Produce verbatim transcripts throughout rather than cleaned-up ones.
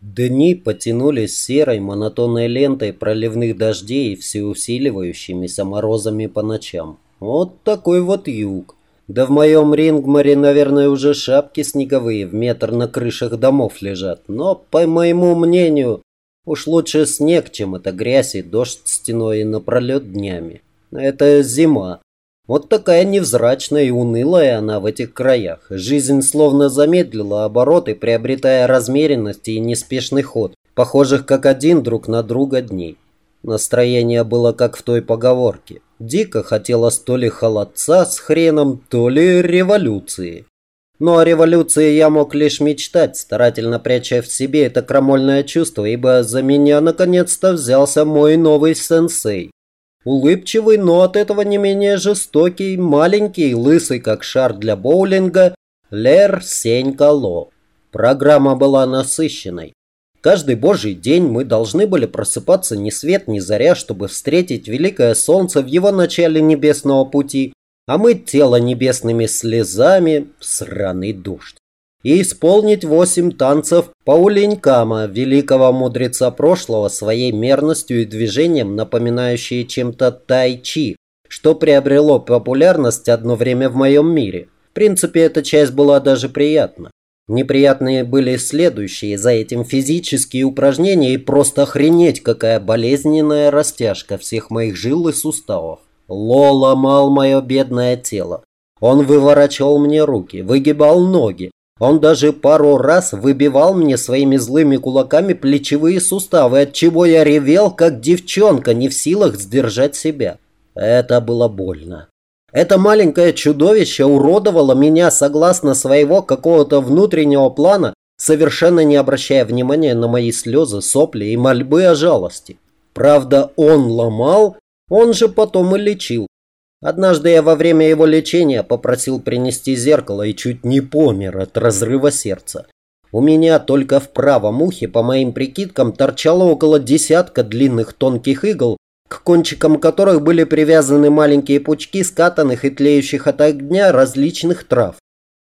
Дни потянулись серой монотонной лентой проливных дождей и всеусиливающимися морозами по ночам. Вот такой вот юг. Да в моем Рингмаре, наверное, уже шапки снеговые в метр на крышах домов лежат. Но, по моему мнению, уж лучше снег, чем эта грязь и дождь стеной и напролет днями. Это зима. Вот такая невзрачная и унылая она в этих краях. Жизнь словно замедлила обороты, приобретая размеренность и неспешный ход, похожих как один друг на друга дней. Настроение было как в той поговорке. Дико хотелось то ли холодца с хреном, то ли революции. Но о революции я мог лишь мечтать, старательно пряча в себе это крамольное чувство, ибо за меня наконец-то взялся мой новый сенсей. Улыбчивый, но от этого не менее жестокий, маленький, лысый, как шар для боулинга, Лер Сенька Ло. Программа была насыщенной. Каждый божий день мы должны были просыпаться ни свет ни заря, чтобы встретить великое солнце в его начале небесного пути, а мыть тело небесными слезами, сраный дождь, и исполнить восемь танцев Пауленькама, великого мудреца прошлого, своей мерностью и движением, напоминающие чем-то тай-чи, что приобрело популярность одно время в моем мире. В принципе, эта часть была даже приятна. Неприятные были следующие за этим физические упражнения и просто охренеть, какая болезненная растяжка всех моих жил и суставов. Ло ломал мое бедное тело. Он выворачивал мне руки, выгибал ноги. Он даже пару раз выбивал мне своими злыми кулаками плечевые суставы, от чего я ревел, как девчонка, не в силах сдержать себя. Это было больно. Это маленькое чудовище уродовало меня согласно своего какого-то внутреннего плана, совершенно не обращая внимания на мои слезы, сопли и мольбы о жалости. Правда, он ломал, он же потом и лечил. Однажды я во время его лечения попросил принести зеркало и чуть не помер от разрыва сердца. У меня только в правом ухе, по моим прикидкам, торчало около десятка длинных тонких игл, к кончикам которых были привязаны маленькие пучки скатанных и тлеющих от огня различных трав.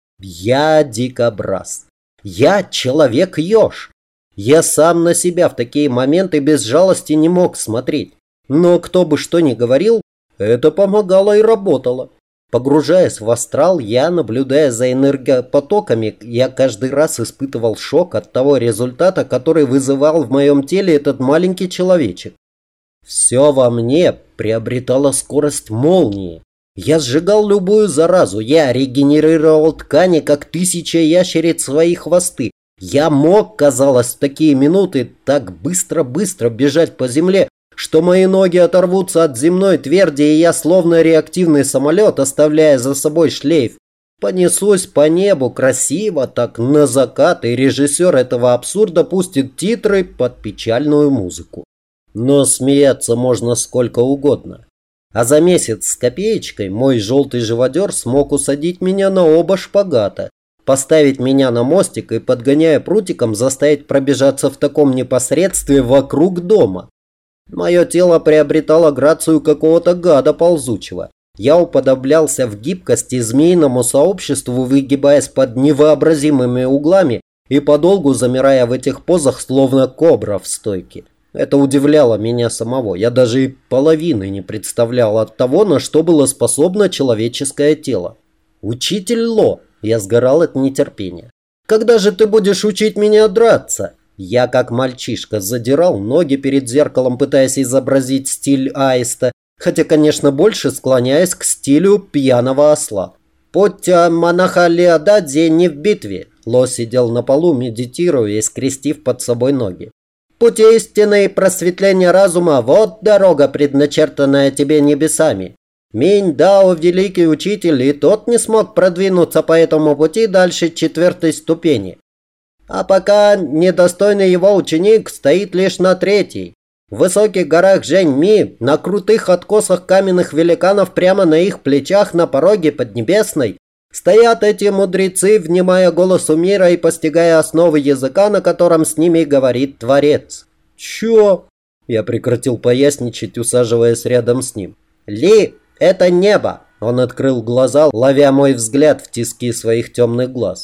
Я дикобраз. Я человек-еж. Я сам на себя в такие моменты без жалости не мог смотреть. Но кто бы что ни говорил, это помогало и работало. Погружаясь в астрал, я, наблюдая за энергопотоками, я каждый раз испытывал шок от того результата, который вызывал в моем теле этот маленький человечек. Все во мне приобретало скорость молнии. Я сжигал любую заразу, я регенерировал ткани, как тысяча ящериц свои хвосты. Я мог, казалось, в такие минуты так быстро-быстро бежать по земле, что мои ноги оторвутся от земной тверди, и я, словно реактивный самолет, оставляя за собой шлейф, понесусь по небу красиво, так на закат, и режиссер этого абсурда пустит титры под печальную музыку. Но смеяться можно сколько угодно. А за месяц с копеечкой мой желтый живодер смог усадить меня на оба шпагата, поставить меня на мостик и, подгоняя прутиком, заставить пробежаться в таком непосредстве вокруг дома. Мое тело приобретало грацию какого-то гада ползучего. Я уподоблялся в гибкости змеиному сообществу, выгибаясь под невообразимыми углами и подолгу замирая в этих позах, словно кобра в стойке. Это удивляло меня самого. Я даже и половины не представлял от того, на что было способно человеческое тело. «Учитель Ло!» Я сгорал от нетерпения. «Когда же ты будешь учить меня драться?» Я, как мальчишка, задирал ноги перед зеркалом, пытаясь изобразить стиль аиста, хотя, конечно, больше склоняясь к стилю пьяного осла. «Путь монаха Леодадзе не в битве!» Ло сидел на полу, медитируя и скрестив под собой ноги. «Путь истины и просветления разума – вот дорога, предначертанная тебе небесами. Минь Дао – великий учитель, и тот не смог продвинуться по этому пути дальше четвертой ступени. А пока недостойный его ученик стоит лишь на третьей. В высоких горах Жэньми, на крутых откосах каменных великанов прямо на их плечах на пороге Поднебесной, стоят эти мудрецы, внимая голосу мира и постигая основы языка, на котором с ними говорит Творец». «Чё?» Я прекратил поясничать, усаживаясь рядом с ним. «Ли – это небо!» Он открыл глаза, ловя мой взгляд в тиски своих темных глаз.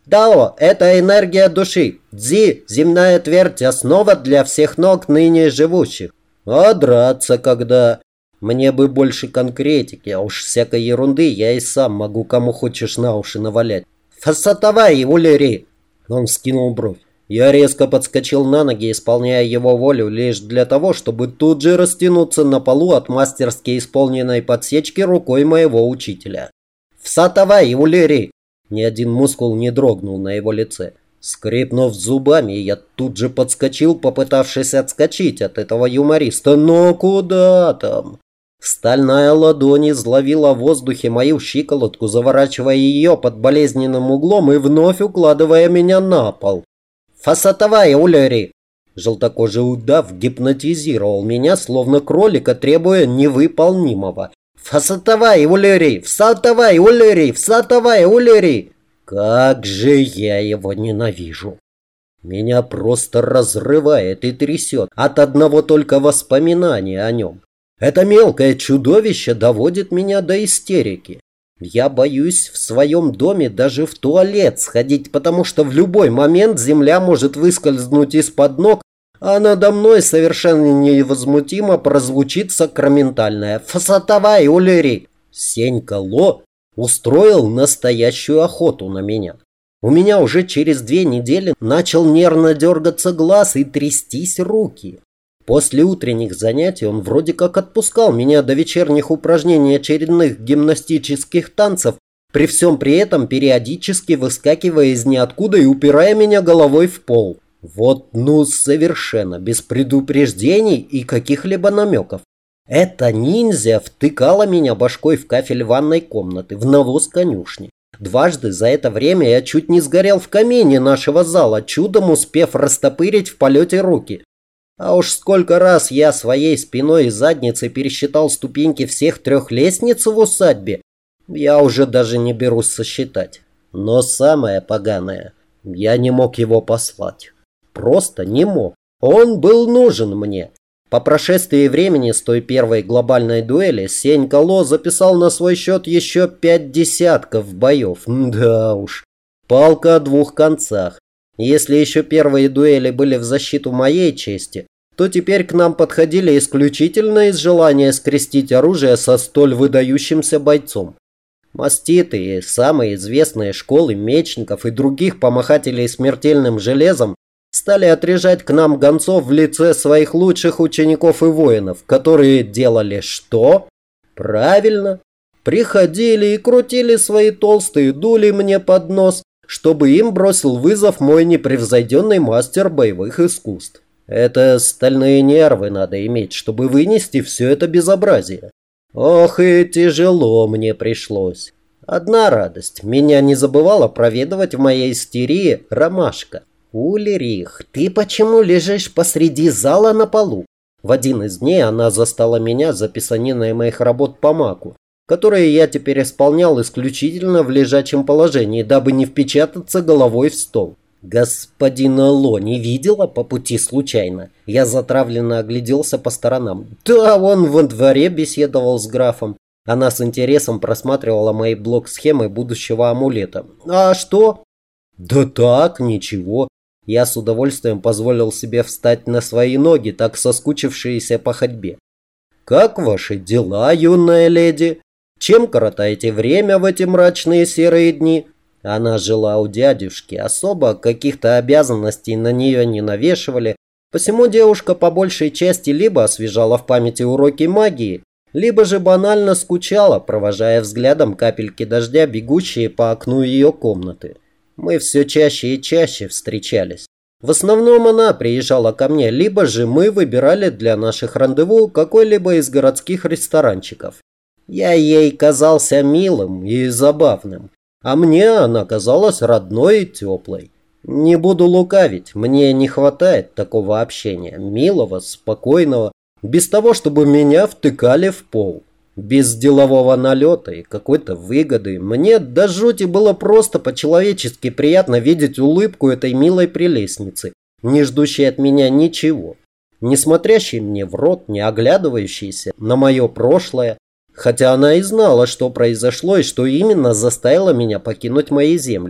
Дао – это энергия души. Цзи – земная твердь, основа для всех ног ныне живущих. А драться когда? Мне бы больше конкретики, а уж всякой ерунды я и сам могу кому хочешь на уши навалять. Фасатавай, улери! Он вскинул бровь. Я резко подскочил на ноги, исполняя его волю лишь для того, чтобы тут же растянуться на полу от мастерски исполненной подсечки рукой моего учителя. «Всатавай, улери!» Ни один мускул не дрогнул на его лице. Скрипнув зубами, я тут же подскочил, попытавшись отскочить от этого юмориста. Но куда там? Стальная ладонь изловила в воздухе мою щиколотку, заворачивая ее под болезненным углом и вновь укладывая меня на пол. «Фасатавай, улери!» Желтокожий удав гипнотизировал меня, словно кролика, требуя невыполнимого. «Фасатавай, улери! Всатавай, улери! Всатавай, улери!» Как же я его ненавижу! Меня просто разрывает и трясет от одного только воспоминания о нем. Это мелкое чудовище доводит меня до истерики. Я боюсь в своем доме даже в туалет сходить, потому что в любой момент земля может выскользнуть из-под ног, а надо мной совершенно невозмутимо прозвучит сакраментальное «Фасатавай, улери!». Сенька Ло устроил настоящую охоту на меня. У меня уже через две недели начал нервно дергаться глаз и трястись руки. После утренних занятий он вроде как отпускал меня до вечерних упражнений очередных гимнастических танцев, при всем при этом периодически выскакивая из ниоткуда и упирая меня головой в пол. Вот ну совершенно без предупреждений и каких-либо намеков. Эта ниндзя втыкала меня башкой в кафель ванной комнаты, в навоз конюшни. Дважды за это время я чуть не сгорел в камине нашего зала, чудом успев растопырить в полете руки. А уж сколько раз я своей спиной и задницей пересчитал ступеньки всех трех лестниц в усадьбе, я уже даже не берусь сосчитать. Но самое поганое, я не мог его послать. Просто не мог. Он был нужен мне. По прошествии времени с той первой глобальной дуэли Сенька Ло записал на свой счет еще пять десятков боев. Да уж, палка о двух концах. Если еще первые дуэли были в защиту моей чести, то теперь к нам подходили исключительно из желания скрестить оружие со столь выдающимся бойцом. Маститые, самые известные школы мечников и других помахателей смертельным железом стали отряжать к нам гонцов в лице своих лучших учеников и воинов, которые делали что? Правильно, приходили и крутили свои толстые дули мне под нос, чтобы им бросил вызов мой непревзойденный мастер боевых искусств. Это стальные нервы надо иметь, чтобы вынести все это безобразие. Ох, и тяжело мне пришлось. Одна радость, меня не забывала проведывать в моей истерии Ромашка. «Ульрих, ты почему лежишь посреди зала на полу?» В один из дней она застала меня за писаниной моих работ по маку, которые я теперь исполнял исключительно в лежачем положении, дабы не впечататься головой в стол. Господина Ло не видела по пути случайно. Я затравленно огляделся по сторонам. Да, он во дворе беседовал с графом. Она с интересом просматривала мои блок-схемы будущего амулета. А что? Да так, ничего. Я с удовольствием позволил себе встать на свои ноги, так соскучившиеся по ходьбе. Как ваши дела, юная леди? Чем коротаете время в эти мрачные серые дни? Она жила у дядюшки, особо каких-то обязанностей на нее не навешивали, посему девушка по большей части либо освежала в памяти уроки магии, либо же банально скучала, провожая взглядом капельки дождя, бегущие по окну ее комнаты. Мы все чаще и чаще встречались. В основном она приезжала ко мне, либо же мы выбирали для наших рандеву какой-либо из городских ресторанчиков. Я ей казался милым и забавным, а мне она казалась родной и теплой. Не буду лукавить, мне не хватает такого общения, милого, спокойного, без того, чтобы меня втыкали в пол. Без делового налета и какой-то выгоды. Мне до жути было просто по-человечески приятно видеть улыбку этой милой прелестницы, не ждущей от меня ничего, не смотрящей мне в рот, не оглядывающейся на мое прошлое, хотя она и знала, что произошло и что именно заставило меня покинуть мои земли.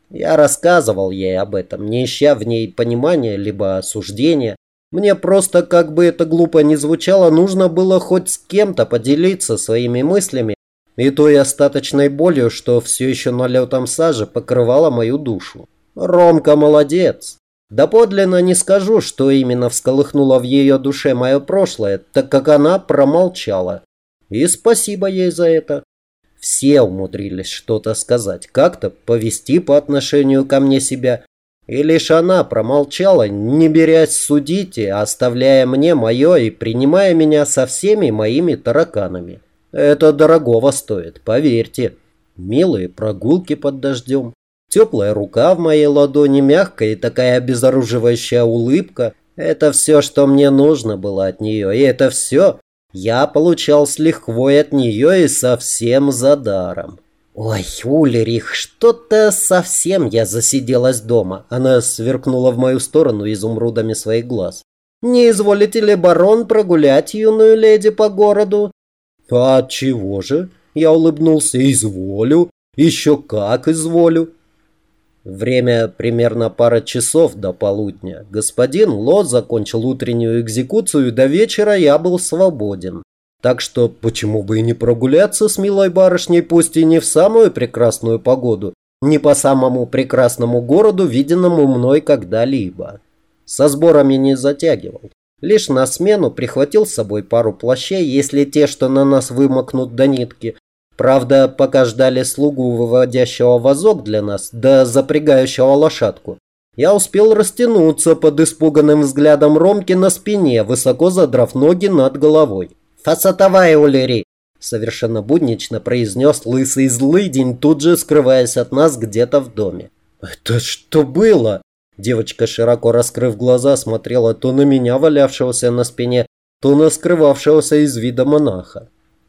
Я рассказывал ей об этом, не ища в ней понимания либо осуждения. Мне просто, как бы это глупо ни звучало, нужно было хоть с кем-то поделиться своими мыслями и той остаточной болью, что все еще налетом сажи покрывала мою душу. Ромка молодец. Доподлинно не скажу, что именно всколыхнуло в ее душе мое прошлое, так как она промолчала. И спасибо ей за это. Все умудрились что-то сказать, как-то повести по отношению ко мне себя. И лишь она промолчала, не берясь судить, а оставляя мне мое и принимая меня со всеми моими тараканами. Это дорогого стоит, поверьте. Милые прогулки под дождем, теплая рука в моей ладони, мягкая и такая обезоруживающая улыбка. Это все, что мне нужно было от нее, и это все я получал с лихвой от нее и совсем за даром. «Ой, Ульрих, что-то совсем я засиделась дома». Она сверкнула в мою сторону изумрудами своих глаз. «Не изволите ли, барон, прогулять юную леди по городу?» «А чего же?» Я улыбнулся. «Изволю. Еще как изволю». Время примерно пара часов до полудня. Господин Ло закончил утреннюю экзекуцию, и до вечера я был свободен. Так что почему бы и не прогуляться с милой барышней, пусть и не в самую прекрасную погоду, не по самому прекрасному городу, виденному мной когда-либо. Со сборами не затягивал. Лишь на смену прихватил с собой пару плащей, если те, что на нас вымокнут до нитки. Правда, пока ждали слугу, выводящего вазок для нас, да запрягающего лошадку, я успел растянуться под испуганным взглядом Ромки на спине, высоко задрав ноги над головой. «Фасатовая, Улери!» – совершенно буднично произнес лысый злыдень, тут же скрываясь от нас где-то в доме. «Это что было?» Девочка, широко раскрыв глаза, смотрела то на меня, валявшегося на спине, то на скрывавшегося из вида монаха.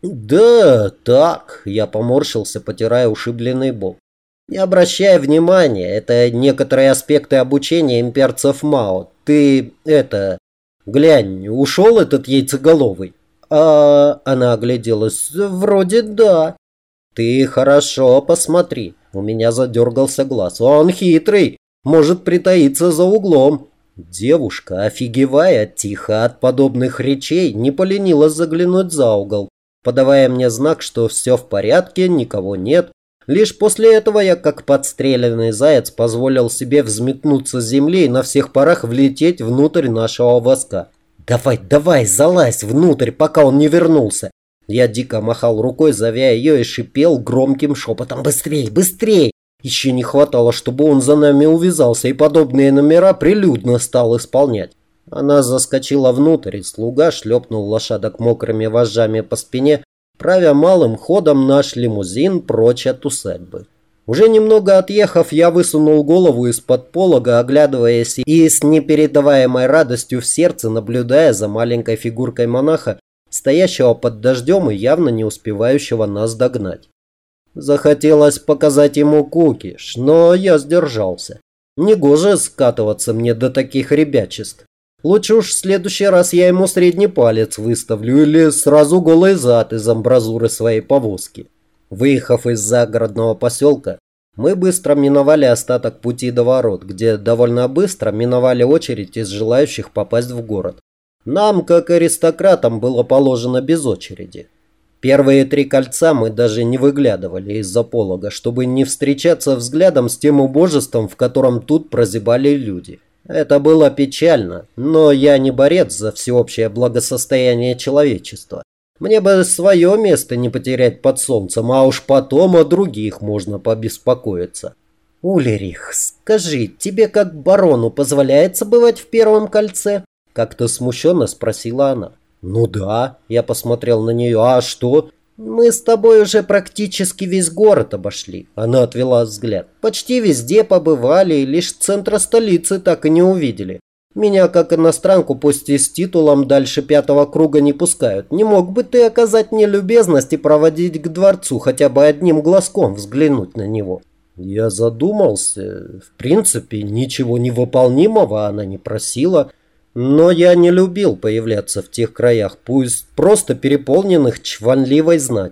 «Да, так», – я поморщился, потирая ушибленный бок. «Не обращай внимания, это некоторые аспекты обучения имперцев Мао. Ты, это, глянь, ушел этот яйцеголовый?» «А...» – она огляделась. «Вроде да». «Ты хорошо посмотри». У меня задергался глаз. «Он хитрый, может притаиться за углом». Девушка, офигевая тихо от подобных речей, не поленилась заглянуть за угол, подавая мне знак, что все в порядке, никого нет. Лишь после этого я, как подстреленный заяц, позволил себе взметнуться с земли и на всех парах влететь внутрь нашего воска. «Давай, давай, залазь внутрь, пока он не вернулся!» Я дико махал рукой, зовя ее, и шипел громким шепотом: «Быстрей, быстрей!» Еще не хватало, чтобы он за нами увязался и подобные номера прилюдно стал исполнять. Она заскочила внутрь, и слуга шлепнул лошадок мокрыми вожжами по спине, правя малым ходом наш лимузин прочь от усадьбы. Уже немного отъехав, я высунул голову из-под полога, оглядываясь и с непередаваемой радостью в сердце наблюдая за маленькой фигуркой монаха, стоящего под дождем и явно не успевающего нас догнать. Захотелось показать ему кукиш, но я сдержался. Негоже скатываться мне до таких ребячеств. Лучше уж в следующий раз я ему средний палец выставлю или сразу голый зад из амбразуры своей повозки. Выехав из загородного поселка, мы быстро миновали остаток пути до ворот, где довольно быстро миновали очередь из желающих попасть в город. Нам, как аристократам, было положено без очереди. Первые три кольца мы даже не выглядывали из-за полога, чтобы не встречаться взглядом с тем убожеством, в котором тут прозябали люди. Это было печально, но я не борец за всеобщее благосостояние человечества. Мне бы свое место не потерять под солнцем, а уж потом о других можно побеспокоиться. «Ульрих, скажи, тебе как барону позволяется бывать в первом кольце?» Как-то смущенно спросила она. «Ну да», я посмотрел на нее. «А что?» «Мы с тобой уже практически весь город обошли». Она отвела взгляд. «Почти везде побывали, и лишь центра столицы так и не увидели. Меня, как иностранку, пусть и с титулом, дальше пятого круга не пускают. Не мог бы ты оказать мне любезность и проводить к дворцу, хотя бы одним глазком взглянуть на него?» Я задумался. В принципе, ничего невыполнимого она не просила. Но я не любил появляться в тех краях, пусть просто переполненных чванливой знатью.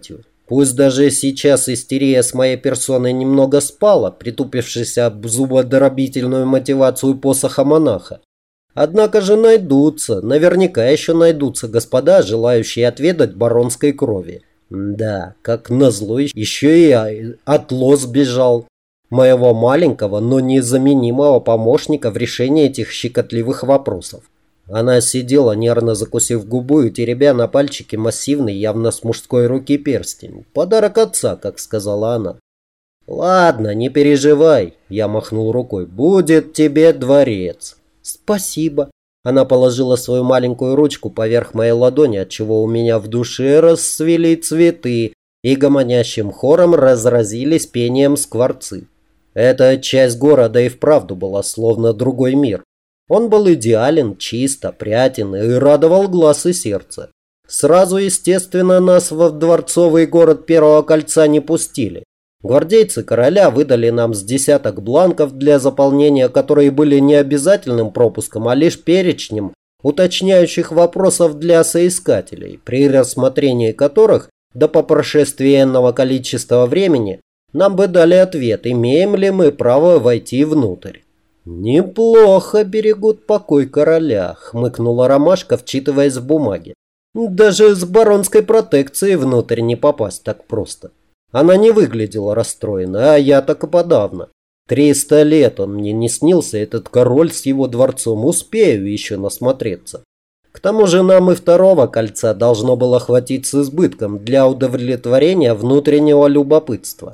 Пусть даже сейчас истерия с моей персоной немного спала, притупившись об зубодробительную мотивацию посоха монаха. Однако же найдутся, наверняка еще найдутся господа, желающие отведать баронской крови. Да, как назло, еще и Атло сбежал. Моего маленького, но незаменимого помощника в решении этих щекотливых вопросов. Она сидела, нервно закусив губу и теребя на пальчике массивный, явно с мужской руки перстень. Подарок отца, как сказала она. «Ладно, не переживай», — я махнул рукой. «Будет тебе дворец». «Спасибо». Она положила свою маленькую ручку поверх моей ладони, отчего у меня в душе расцвели цветы и гомонящим хором разразились пением скворцы. Эта часть города и вправду была словно другой мир. Он был идеален, чист, опрятен и радовал глаз и сердце. Сразу, естественно, нас во дворцовый город Первого кольца не пустили. Гвардейцы короля выдали нам с десяток бланков для заполнения, которые были не обязательным пропуском, а лишь перечнем уточняющих вопросов для соискателей, при рассмотрении которых, да по прошествии энного количества времени, нам бы дали ответ, имеем ли мы право войти внутрь. «Неплохо берегут покой короля», — хмыкнула Ромашка, вчитываясь в бумаги. «Даже с баронской протекцией внутрь не попасть так просто». Она не выглядела расстроенной, а я так и подавно. Триста лет он мне не снился, этот король с его дворцом, успею еще насмотреться. К тому же нам и второго кольца должно было хватить с избытком для удовлетворения внутреннего любопытства.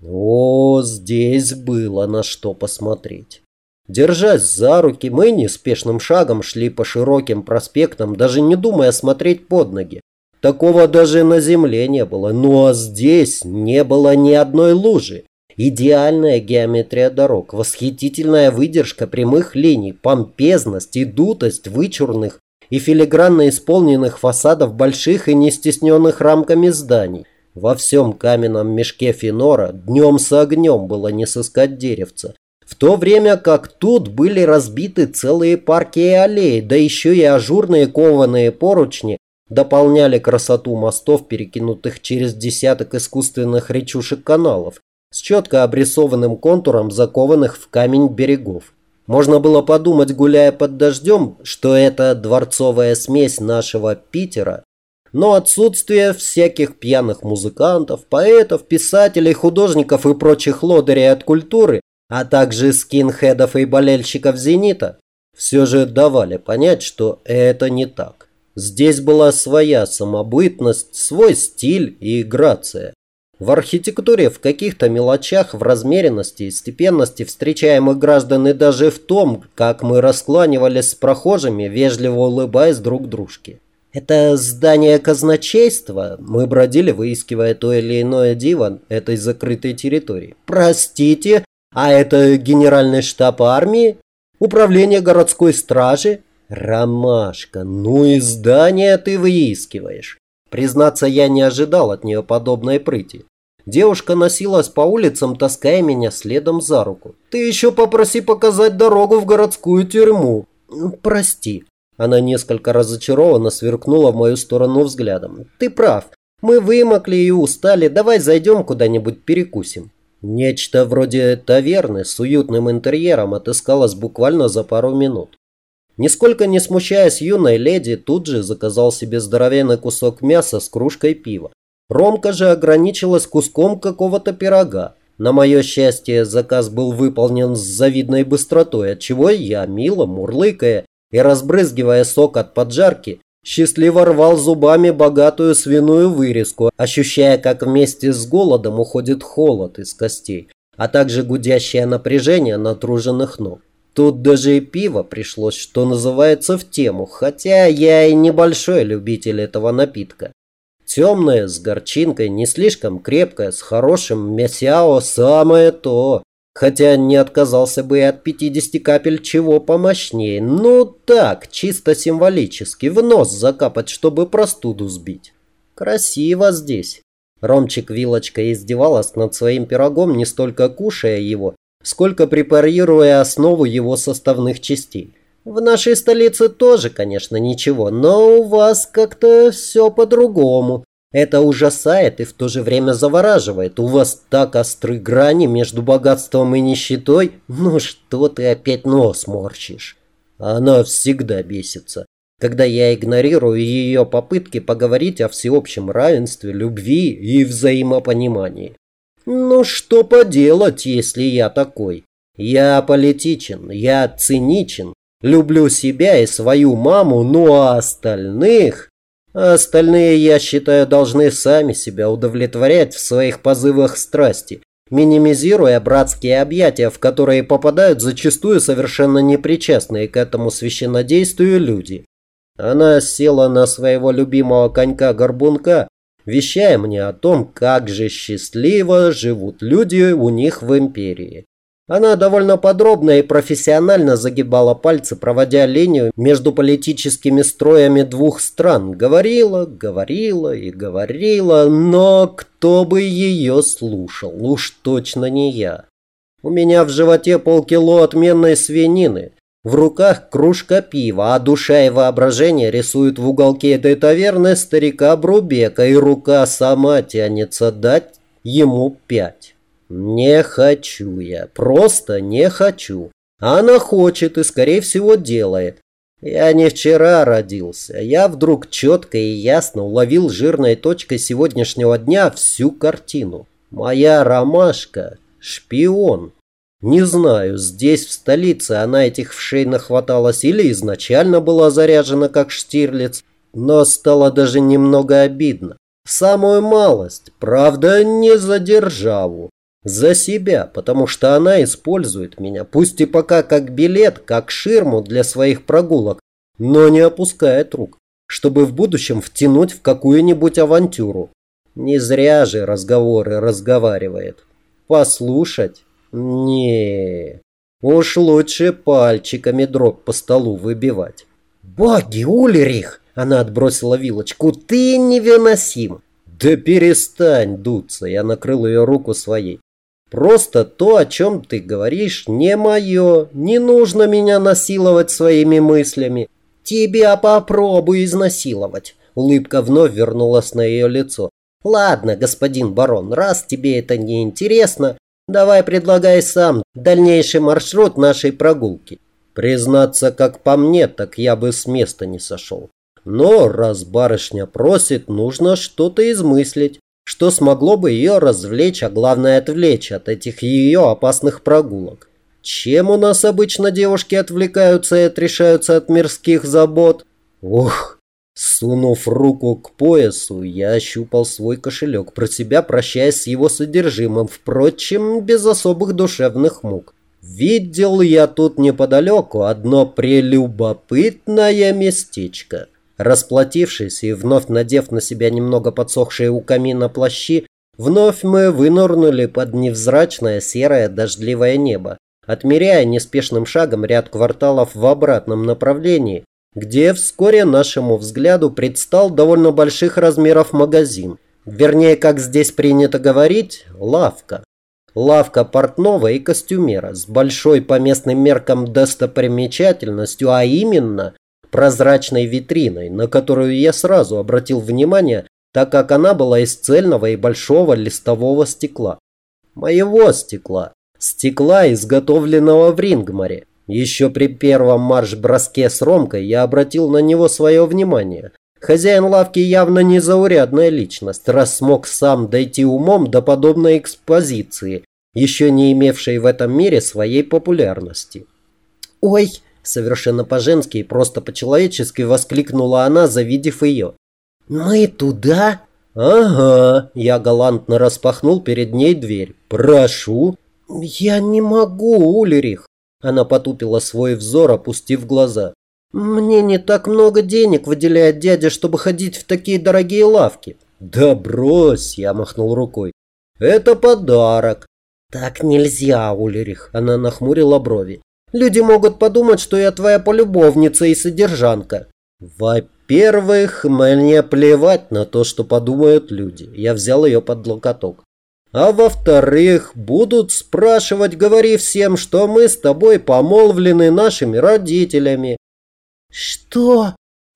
О, здесь было на что посмотреть. Держась за руки, мы неспешным шагом шли по широким проспектам, даже не думая смотреть под ноги. Такого даже на земле не было, но здесь не было ни одной лужи. Идеальная геометрия дорог, восхитительная выдержка прямых линий, помпезность и дутость вычурных и филигранно исполненных фасадов больших и не стесненных рамками зданий. Во всем каменном мешке Фенора днем с огнем было не сыскать деревца. В то время как тут были разбиты целые парки и аллеи, да еще и ажурные кованые поручни дополняли красоту мостов, перекинутых через десяток искусственных речушек-каналов, с четко обрисованным контуром закованных в камень берегов. Можно было подумать, гуляя под дождем, что это дворцовая смесь нашего Питера, но отсутствие всяких пьяных музыкантов, поэтов, писателей, художников и прочих лодырей от культуры, а также скинхедов и болельщиков «Зенита», все же давали понять, что это не так. Здесь была своя самобытность, свой стиль и грация. В архитектуре, в каких-то мелочах, в размеренности и степенности встречаемых граждан и даже в том, как мы раскланивались с прохожими, вежливо улыбаясь друг дружке. Это здание казначейства. Мы бродили, выискивая то или иное диво этой закрытой территории. Простите, а это генеральный штаб армии? Управление городской стражи? Ромашка, ну и здание ты выискиваешь. Признаться, я не ожидал от нее подобной прыти. Девушка носилась по улицам, таская меня следом за руку. Ты еще попроси показать дорогу в городскую тюрьму. Прости. Она несколько разочарованно сверкнула в мою сторону взглядом. Ты прав. Мы вымокли и устали. Давай зайдем куда-нибудь перекусим. Нечто вроде таверны с уютным интерьером отыскалось буквально за пару минут. Нисколько не смущаясь, юной леди тут же заказал себе здоровенный кусок мяса с кружкой пива. Ромка же ограничилась куском какого-то пирога. На мое счастье, заказ был выполнен с завидной быстротой, отчего я, мило мурлыкая и разбрызгивая сок от поджарки, счастливо рвал зубами богатую свиную вырезку, ощущая, как вместе с голодом уходит холод из костей, а также гудящее напряжение натруженных ног. Тут даже и пиво пришлось, что называется, в тему, хотя я и небольшой любитель этого напитка. Темное, с горчинкой, не слишком крепкое, с хорошим мясяо, самое то. Хотя не отказался бы и от пятидесяти капель чего помощнее. Ну так, чисто символически, в нос закапать, чтобы простуду сбить. Красиво здесь. Ромчик вилочкой издевалась над своим пирогом, не столько кушая его, сколько препарируя основу его составных частей. В нашей столице тоже, конечно, ничего, но у вас как-то все по-другому. Это ужасает и в то же время завораживает. У вас так остры грани между богатством и нищетой. Ну что ты опять нос морщишь? Она всегда бесится, когда я игнорирую ее попытки поговорить о всеобщем равенстве, любви и взаимопонимании. Ну что поделать, если я такой? Я аполитичен, я циничен, люблю себя и свою маму, ну а остальных... А остальные, я считаю, должны сами себя удовлетворять в своих позывах страсти, минимизируя братские объятия, в которые попадают зачастую совершенно непричастные к этому священнодействию люди. Она села на своего любимого конька-горбунка, вещая мне о том, как же счастливо живут люди у них в империи. Она довольно подробно и профессионально загибала пальцы, проводя линию между политическими строями двух стран. Говорила, говорила и говорила, но кто бы ее слушал? Уж точно не я. У меня в животе полкило отменной свинины, в руках кружка пива, а душа и воображение рисуют в уголке этой таверны старика Брубека, и рука сама тянется дать ему пять. Не хочу я, просто не хочу. А она хочет и, скорее всего, делает. Я не вчера родился. Я вдруг четко и ясно уловил жирной точкой сегодняшнего дня всю картину. Моя ромашка – шпион. Не знаю, здесь, в столице, она этих вшей нахваталась или изначально была заряжена, как Штирлиц, но стало даже немного обидно. Самую малость, правда, не за державу. За себя, потому что она использует меня, пусть и пока как билет, как ширму для своих прогулок, но не опускает рук, чтобы в будущем втянуть в какую-нибудь авантюру. Не зря же разговоры разговаривает. Послушать? Не, уж лучше пальчиками дробь по столу выбивать. «Боги, Ульрих!» – она отбросила вилочку. «Ты невыносим!» «Да перестань дуться!» – я накрыл ее руку своей. «Просто то, о чем ты говоришь, не мое. Не нужно меня насиловать своими мыслями». «Тебя попробуй изнасиловать». Улыбка вновь вернулась на ее лицо. «Ладно, господин барон, раз тебе это не интересно, давай предлагай сам дальнейший маршрут нашей прогулки». Признаться, как по мне, так я бы с места не сошел. Но раз барышня просит, нужно что-то измыслить, что смогло бы ее развлечь, а главное отвлечь от этих ее опасных прогулок. Чем у нас обычно девушки отвлекаются и отрешаются от мирских забот? Ух! Сунув руку к поясу, я ощупал свой кошелек, про себя прощаясь с его содержимым, впрочем, без особых душевных мук. Видел я тут неподалеку одно прелюбопытное местечко. Расплатившись и вновь надев на себя немного подсохшие у камина плащи, вновь мы вынырнули под невзрачное серое дождливое небо, отмеряя неспешным шагом ряд кварталов в обратном направлении, где вскоре нашему взгляду предстал довольно больших размеров магазин. Вернее, как здесь принято говорить, лавка. Лавка портного и костюмера с большой по местным меркам достопримечательностью, а именно прозрачной витриной, на которую я сразу обратил внимание, так как она была из цельного и большого листового стекла. Моего стекла. Стекла, изготовленного в Рингмаре. Еще при первом марш-броске с Ромкой я обратил на него свое внимание. Хозяин лавки явно незаурядная личность, раз смог сам дойти умом до подобной экспозиции, еще не имевшей в этом мире своей популярности. «Ой!» – совершенно по-женски и просто по-человечески воскликнула она, завидев ее. «Мы туда?» «Ага!» – я галантно распахнул перед ней дверь. «Прошу!» «Я не могу, Ульрих!» Она потупила свой взор, опустив глаза. «Мне не так много денег выделяет дядя, чтобы ходить в такие дорогие лавки». «Да брось!» – я махнул рукой. «Это подарок». «Так нельзя, Ульрих!» – она нахмурила брови. «Люди могут подумать, что я твоя полюбовница и содержанка». «Во-первых, мне плевать на то, что подумают люди». Я взял ее под локоток. «А во-вторых, будут спрашивать, говори всем, что мы с тобой помолвлены нашими родителями». «Что?»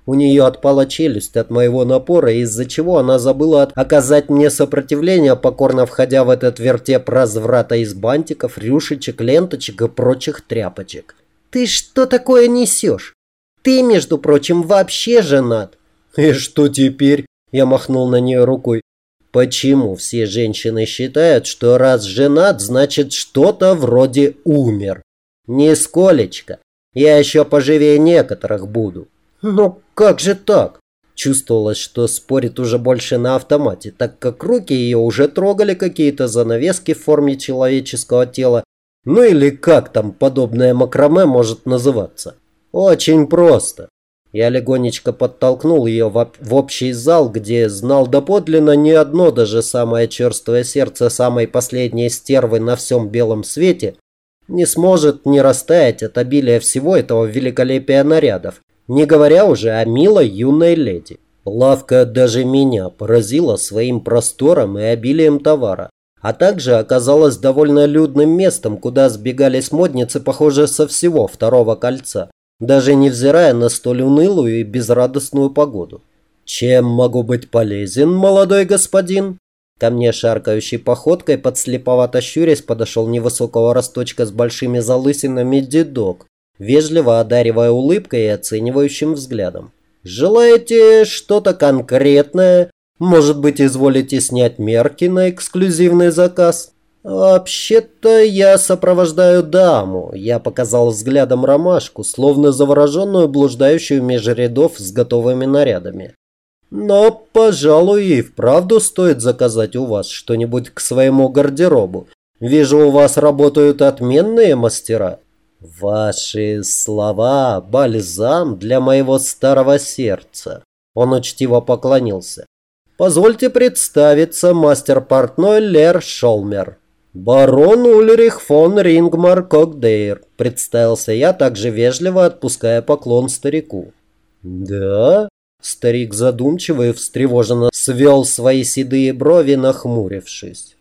У нее отпала челюсть от моего напора, из-за чего она забыла оказать мне сопротивление, покорно входя в этот вертеп разврата из бантиков, рюшечек, ленточек и прочих тряпочек. «Ты что такое несешь? Ты, между прочим, вообще женат!» «И что теперь?» – я махнул на нее рукой. «Почему все женщины считают, что раз женат, значит что-то вроде умер? Нисколечко. Я еще поживее некоторых буду». «Но как же так?» Чувствовалось, что спорит уже больше на автомате, так как руки ее уже трогали какие-то занавески в форме человеческого тела, ну или как там подобное макраме может называться. «Очень просто». Я легонечко подтолкнул ее в, в общий зал, где знал доподлинно ни одно, даже самое черствое сердце самой последней стервы на всем белом свете не сможет не растаять от обилия всего этого великолепия нарядов, не говоря уже о милой юной леди. Лавка даже меня поразила своим простором и обилием товара, а также оказалась довольно людным местом, куда сбегались модницы, похоже, со всего второго кольца, даже невзирая на столь унылую и безрадостную погоду. «Чем могу быть полезен, молодой господин?» Ко мне шаркающей походкой, подслеповато щурясь, подошел невысокого росточка с большими залысинами дедок, вежливо одаривая улыбкой и оценивающим взглядом. «Желаете что-то конкретное? Может быть, изволите снять мерки на эксклюзивный заказ?» «Вообще-то я сопровождаю даму», – я показал взглядом ромашку, словно завороженную, блуждающую меж рядов с готовыми нарядами. «Но, пожалуй, и вправду стоит заказать у вас что-нибудь к своему гардеробу. Вижу, у вас работают отменные мастера». «Ваши слова – бальзам для моего старого сердца», – он учтиво поклонился. «Позвольте представиться, мастер-портной Лер Шолмер». «Барон Ульрих фон Рингмар Кокдейр», – представился я, также вежливо отпуская поклон старику. «Да?» – старик задумчиво и встревоженно свел свои седые брови, нахмурившись.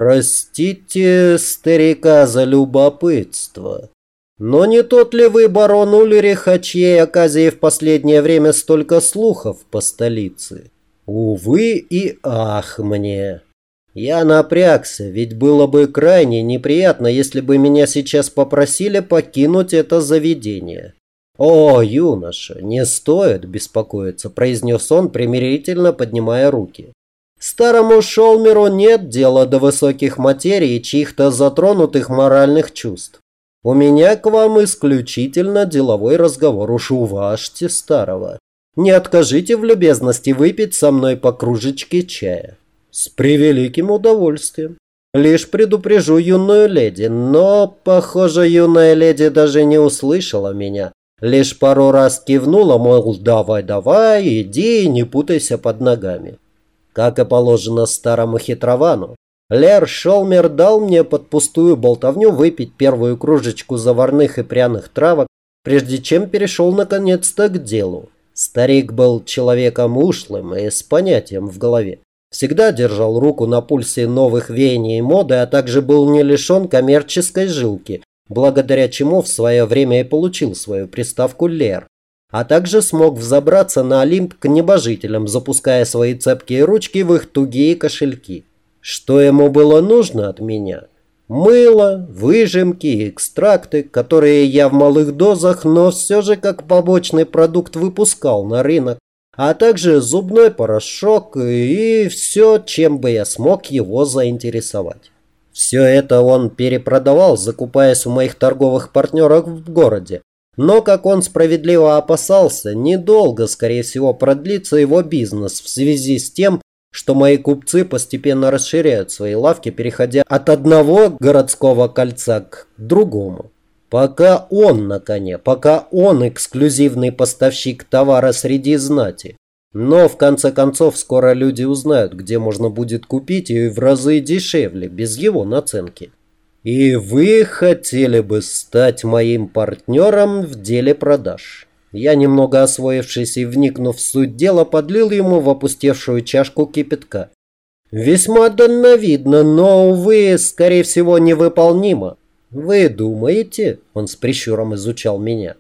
«Простите старика за любопытство. Но не тот ли вы, барон Ульрих, о чьей оказии в последнее время столько слухов по столице? Увы и ах мне!» Я напрягся, ведь было бы крайне неприятно, если бы меня сейчас попросили покинуть это заведение. «О, юноша, не стоит беспокоиться», – произнес он, примирительно поднимая руки. «Старому Шолмеру нет дела до высоких материй и чьих-то затронутых моральных чувств. У меня к вам исключительно деловой разговор, уж уважьте старого. Не откажите в любезности выпить со мной по кружечке чая». «С превеликим удовольствием. Лишь предупрежу юную леди, но, похоже, юная леди даже не услышала меня. Лишь пару раз кивнула, мол, давай-давай, иди и не путайся под ногами». Как и положено старому хитровану, Лер Шолмер дал мне под пустую болтовню выпить первую кружечку заварных и пряных травок, прежде чем перешел наконец-то к делу. Старик был человеком ушлым и с понятием в голове. Всегда держал руку на пульсе новых веяний и моды, а также был не лишен коммерческой жилки, благодаря чему в свое время и получил свою приставку «Лер», а также смог взобраться на Олимп к небожителям, запуская свои цепкие ручки в их тугие кошельки. Что ему было нужно от меня? Мыло, выжимки и экстракты, которые я в малых дозах, но все же как побочный продукт выпускал на рынок, а также зубной порошок и все, чем бы я смог его заинтересовать. Все это он перепродавал, закупаясь у моих торговых партнеров в городе. Но, как он справедливо опасался, недолго, скорее всего, продлится его бизнес в связи с тем, что мои купцы постепенно расширяют свои лавки, переходя от одного городского кольца к другому. Пока он на коне, пока он эксклюзивный поставщик товара среди знати. Но в конце концов скоро люди узнают, где можно будет купить и в разы дешевле, без его наценки. И вы хотели бы стать моим партнером в деле продаж. Я, немного освоившись и вникнув в суть дела, подлил ему в опустевшую чашку кипятка. Весьма дальновидно, но, увы, скорее всего, невыполнимо. «Вы думаете?» – он с прищуром изучал меня.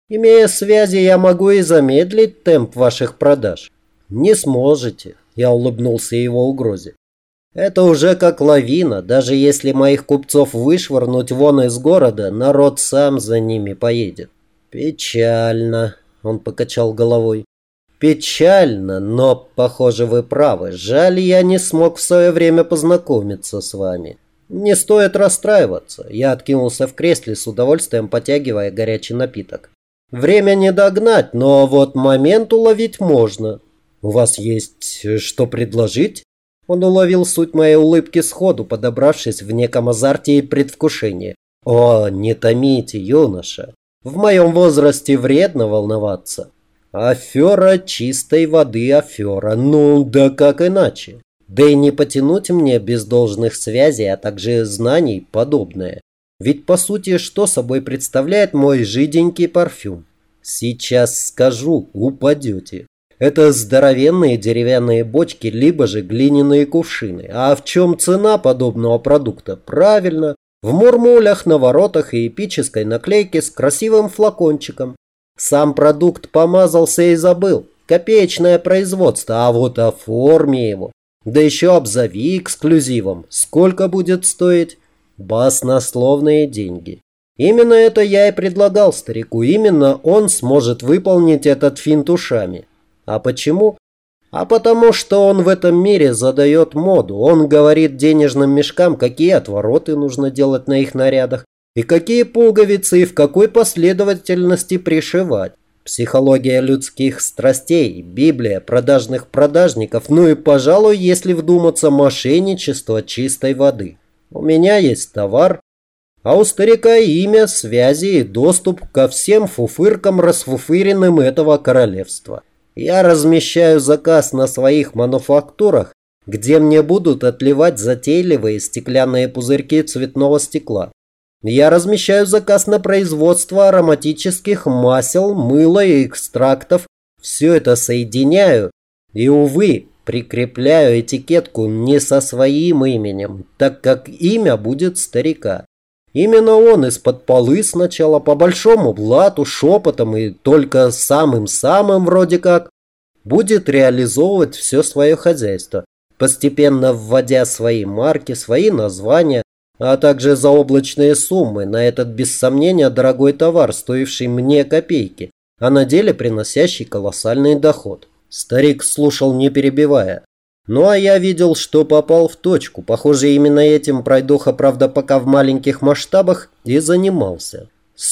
Имея связи, я могу и замедлить темп ваших продаж. Не сможете, я улыбнулся его угрозе. Это уже как лавина, даже если моих купцов вышвырнуть вон из города, народ сам за ними поедет. Печально, он покачал головой. Печально, но, похоже, вы правы. Жаль, я не смог в свое время познакомиться с вами. Не стоит расстраиваться. Я откинулся в кресле, с удовольствием потягивая горячий напиток. Время не догнать, но вот момент уловить можно. У вас есть что предложить? Он уловил суть моей улыбки сходу, подобравшись в неком азарте и предвкушении. О, не томите, юноша. В моем возрасте вредно волноваться. Афера чистой воды афера. Ну, да как иначе? Да и не потянуть мне без должных связей, а также знаний подобное. Ведь по сути, что собой представляет мой жиденький парфюм? Сейчас скажу, упадете. Это здоровенные деревянные бочки, либо же глиняные кувшины. А в чем цена подобного продукта? Правильно, в мурмулях, наворотах и эпической наклейке с красивым флакончиком. Сам продукт помазался и забыл. Копеечное производство, а вот о форме его. Да еще обзови эксклюзивом. Сколько будет стоить? Баснословные деньги. Именно это я и предлагал старику. Именно он сможет выполнить этот финт ушами. А почему? А потому что он в этом мире задает моду. Он говорит денежным мешкам, какие отвороты нужно делать на их нарядах, и какие пуговицы и в какой последовательности пришивать. Психология людских страстей, Библия продажных продажников, ну и, пожалуй, если вдуматься, мошенничество чистой воды. У меня есть товар, а у старика имя, связи и доступ ко всем фуфыркам расфуфыренным этого королевства. Я размещаю заказ на своих мануфактурах, где мне будут отливать затейливые стеклянные пузырьки цветного стекла. Я размещаю заказ на производство ароматических масел, мыла и экстрактов. Все это соединяю и, увы, прикрепляю этикетку не со своим именем, так как имя будет старика. Именно он из-под полы сначала по большому блату, шепотом и только самым-самым вроде как будет реализовывать все свое хозяйство, постепенно вводя свои марки, свои названия, а также заоблачные суммы на этот без сомнения дорогой товар, стоивший мне копейки, а на деле приносящий колоссальный доход. Старик слушал, не перебивая. Ну а я видел, что попал в точку. Похоже, именно этим пройдоха, правда, пока в маленьких масштабах, и занимался.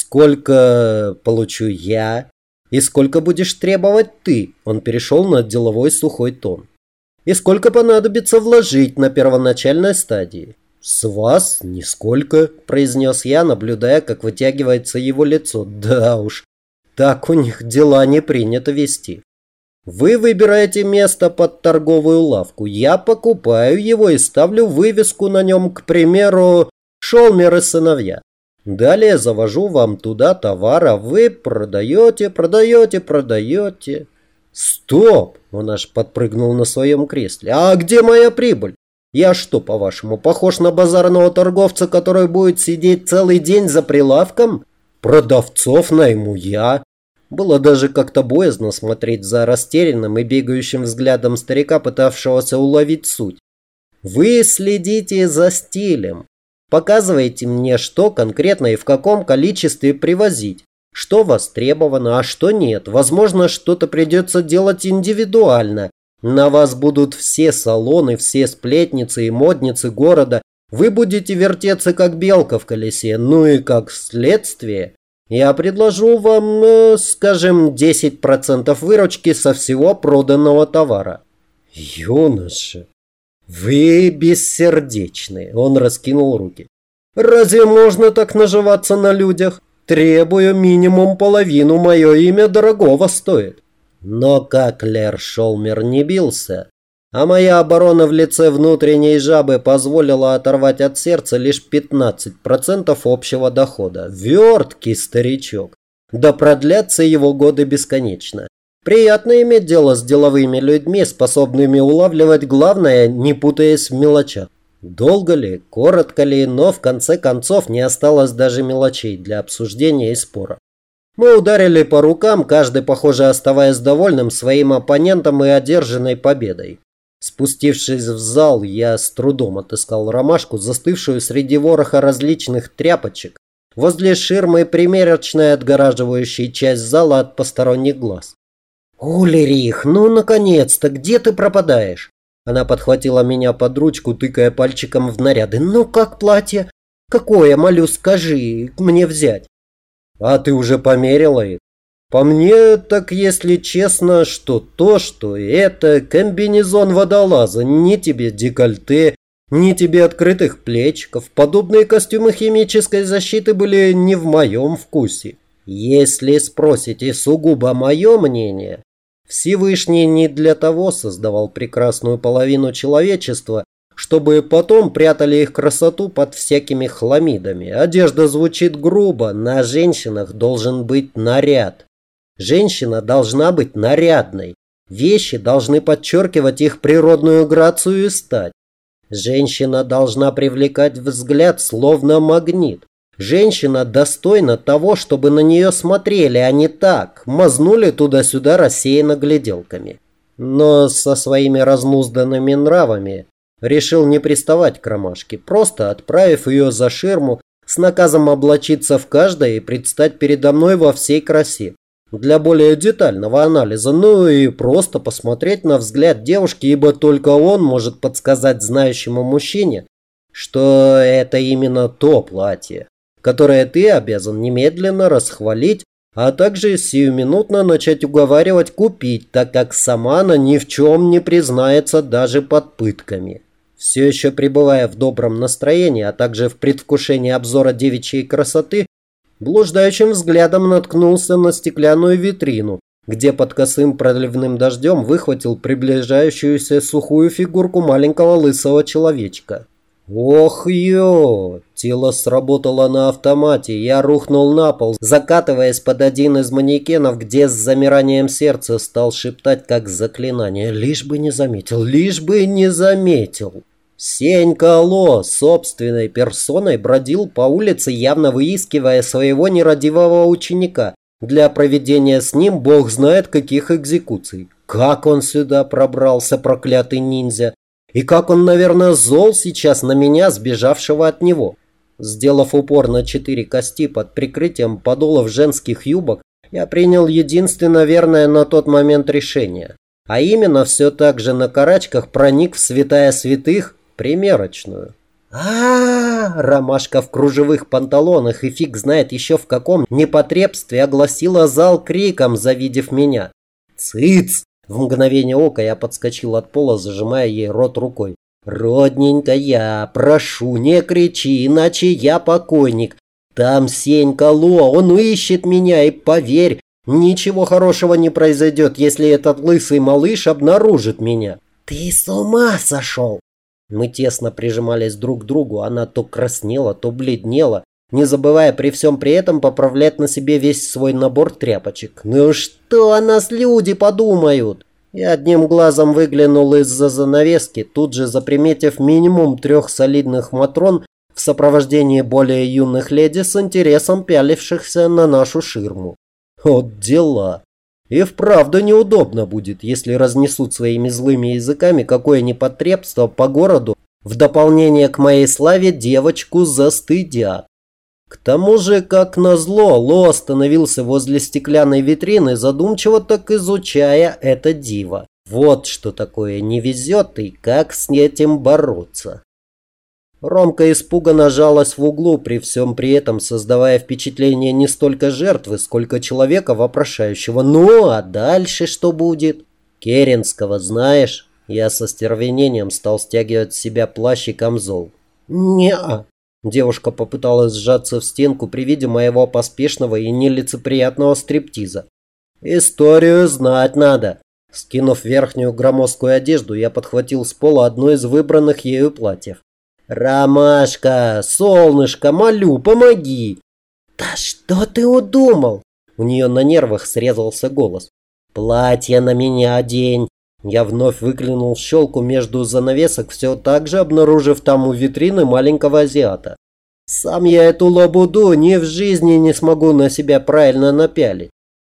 Сколько получу я? И сколько будешь требовать ты? Он перешел на деловой сухой тон. И сколько понадобится вложить на первоначальной стадии? «С вас нисколько», – произнес я, наблюдая, как вытягивается его лицо. «Да уж, так у них дела не принято вести. Вы выбираете место под торговую лавку. Я покупаю его и ставлю вывеску на нем, к примеру, «Шолмер и сыновья». Далее завожу вам туда товар, а вы продаете, продаете, продаете». «Стоп!» – он аж подпрыгнул на своем кресле. «А где моя прибыль? Я что, по-вашему, похож на базарного торговца, который будет сидеть целый день за прилавком? Продавцов найму я». Было даже как-то боязно смотреть за растерянным и бегающим взглядом старика, пытавшегося уловить суть. «Вы следите за стилем. Показывайте мне, что конкретно и в каком количестве привозить. Что востребовано, а что нет. Возможно, что-то придется делать индивидуально. На вас будут все салоны, все сплетницы и модницы города. Вы будете вертеться, как белка в колесе. Ну и как следствие, я предложу вам, э, скажем, десять процентов выручки со всего проданного товара». «Юноша, вы бессердечны», – он раскинул руки. «Разве можно так наживаться на людях? Требую минимум половину, мое имя дорогого стоит». Но как Лер Шолмер не бился, а моя оборона в лице внутренней жабы позволила оторвать от сердца лишь пятнадцать процентов общего дохода. Верткий старичок. Да продлятся его годы бесконечно. Приятно иметь дело с деловыми людьми, способными улавливать главное, не путаясь в мелочах. Долго ли, коротко ли, но в конце концов не осталось даже мелочей для обсуждения и спора. Мы ударили по рукам, каждый, похоже, оставаясь довольным своим оппонентом и одержанной победой. Спустившись в зал, я с трудом отыскал ромашку, застывшую среди вороха различных тряпочек, возле ширмы примерочной, отгораживающей часть зала от посторонних глаз. «Ульрих, ну наконец-то, где ты пропадаешь?» Она подхватила меня под ручку, тыкая пальчиком в наряды. «Ну как платье? Какое, молю, скажи, мне взять?» «А ты уже померила их?» «По мне, так если честно, что то, что это комбинезон водолаза, ни тебе декольте, ни тебе открытых плечиков. Подобные костюмы химической защиты были не в моем вкусе. Если спросите сугубо мое мнение, Всевышний не для того создавал прекрасную половину человечества, чтобы потом прятали их красоту под всякими хламидами. Одежда звучит грубо, на женщинах должен быть наряд. Женщина должна быть нарядной. Вещи должны подчеркивать их природную грацию и стать. Женщина должна привлекать взгляд, словно магнит. Женщина достойна того, чтобы на нее смотрели, а не так, мазнули туда-сюда рассеянно гляделками. Но со своими разнузданными нравами решил не приставать к ромашке, просто отправив ее за ширму с наказом облачиться в каждое и предстать передо мной во всей красе. Для более детального анализа, ну и просто посмотреть на взгляд девушки, ибо только он может подсказать знающему мужчине, что это именно то платье, которое ты обязан немедленно расхвалить, а также сиюминутно начать уговаривать купить, так как сама она ни в чем не признается даже под пытками. Все еще пребывая в добром настроении, а также в предвкушении обзора девичьей красоты, блуждающим взглядом наткнулся на стеклянную витрину, где под косым проливным дождем выхватил приближающуюся сухую фигурку маленького лысого человечка. Ох, ё! Тело сработало на автомате, я рухнул на пол, закатываясь под один из манекенов, где с замиранием сердца стал шептать как заклинание: лишь бы не заметил, лишь бы не заметил. Сенька Ло собственной персоной бродил по улице, явно выискивая своего нерадивого ученика для проведения с ним бог знает каких экзекуций. Как он сюда пробрался, проклятый ниндзя! И как он, наверное, зол сейчас на меня, сбежавшего от него. Сделав упор на четыре кости под прикрытием подолов женских юбок, я принял единственно верное на тот момент решение. А именно, все так же на карачках проник в святая святых, примерочную. А-а-а! Ромашка в кружевых панталонах и фиг знает еще в каком непотребстве огласила зал криком, завидев меня. «Цыц!» В мгновение ока я подскочил от пола, зажимая ей рот рукой. «Родненькая, прошу, не кричи, иначе я покойник. Там Сенька Ло, он ищет меня, и поверь, ничего хорошего не произойдет, если этот лысый малыш обнаружит меня». «Ты с ума сошел?» Мы тесно прижимались друг к другу, она то краснела, то бледнела, не забывая при всем при этом поправлять на себе весь свой набор тряпочек. «Ну что о нас люди подумают?» Я одним глазом выглянул из-за занавески, тут же заприметив минимум трех солидных матрон в сопровождении более юных леди с интересом пялившихся на нашу ширму. Вот дела. И вправду неудобно будет, если разнесут своими злыми языками какое непотребство по городу, в дополнение к моей славе девочку застыдят. К тому же, как назло, Ло остановился возле стеклянной витрины, задумчиво так изучая это диво. Вот что такое не везет и как с этим бороться. Ромка испуганно жалась в углу, при всем при этом создавая впечатление не столько жертвы, сколько человека, вопрошающего: «Ну, а дальше что будет?» «Керенского знаешь?» Я со стервенением стал стягивать с себя плащ и камзол. «Не-а». Девушка попыталась сжаться в стенку при виде моего поспешного и нелицеприятного стриптиза. «Историю знать надо». Скинув верхнюю громоздкую одежду, я подхватил с пола одно из выбранных ею платьев. «Ромашка, солнышко, молю, помоги!» «Да что ты удумал?» У нее на нервах срезался голос. «Платье на меня одень!» Я вновь выглянул в щелку между занавесок, все так же обнаружив там у витрины маленького азиата. Сам я эту лабуду ни в жизни не смогу на себя правильно напялить.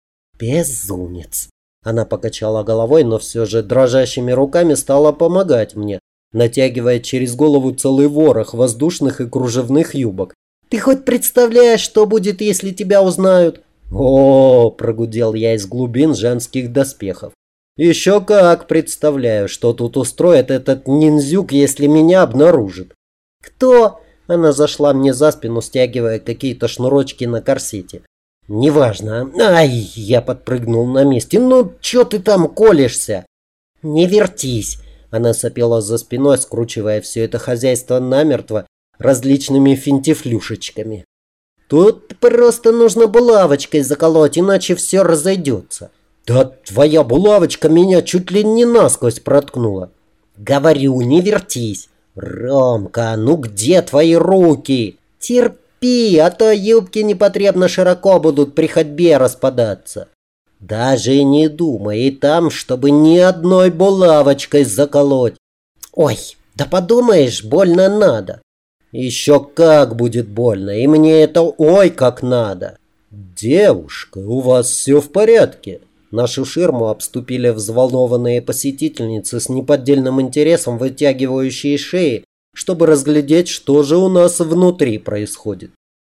Безумец. Она покачала головой, но все же дрожащими руками стала помогать мне, натягивая через голову целый ворох воздушных и кружевных юбок. «Ты хоть представляешь, что будет, если тебя узнают?» «О!» – прогудел я из глубин женских доспехов. «Еще как представляю, что тут устроит этот ниндзюк, если меня обнаружит». «Кто?» – она зашла мне за спину, стягивая какие-то шнурочки на корсете. «Неважно. Ай!» – я подпрыгнул на месте. «Ну, че ты там колешься?» «Не вертись!» – она сопела за спиной, скручивая все это хозяйство намертво различными финтифлюшечками. «Тут просто нужно булавочкой заколоть, иначе все разойдется». «Да твоя булавочка меня чуть ли не насквозь проткнула». «Говорю, не вертись». «Ромка, ну где твои руки?» «Терпи, а то юбки непотребно широко будут при ходьбе распадаться». «Даже и не думай, и там, чтобы ни одной булавочкой заколоть». «Ой, да подумаешь, больно надо». «Еще как будет больно, и мне это ой как надо». «Девушка, у вас все в порядке?» Нашу ширму обступили взволнованные посетительницы с неподдельным интересом, вытягивающие шеи, чтобы разглядеть, что же у нас внутри происходит.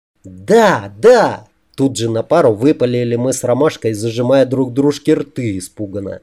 «Да, да!» Тут же на пару выпалили мы с Ромашкой, зажимая друг дружке рты испуганно.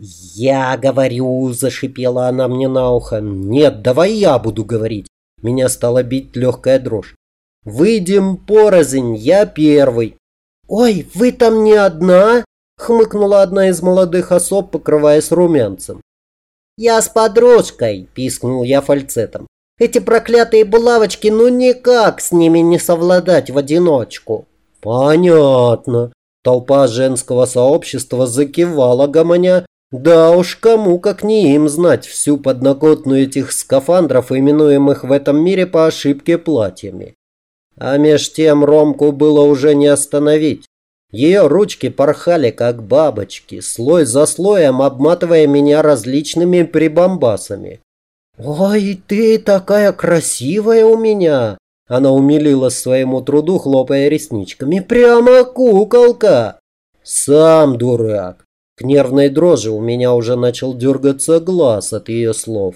«Я говорю!» – зашипела она мне на ухо. «Нет, давай я буду говорить!» Меня стала бить легкая дрожь. «Выйдем порознь, я первый!» «Ой, вы там не одна?» – хмыкнула одна из молодых особ, покрываясь румянцем. «Я с подружкой!» – пискнул я фальцетом. «Эти проклятые булавочки, ну никак с ними не совладать в одиночку!» «Понятно!» – толпа женского сообщества закивала гомоня. Да уж, кому как не им знать всю подноготную этих скафандров, именуемых в этом мире по ошибке платьями. А меж тем Ромку было уже не остановить. Ее ручки порхали, как бабочки, слой за слоем обматывая меня различными прибамбасами. «Ой, ты такая красивая у меня!» Она умилилась своему труду, хлопая ресничками. «Прямо куколка!» «Сам дурак!» К нервной дрожи у меня уже начал дергаться глаз от ее слов.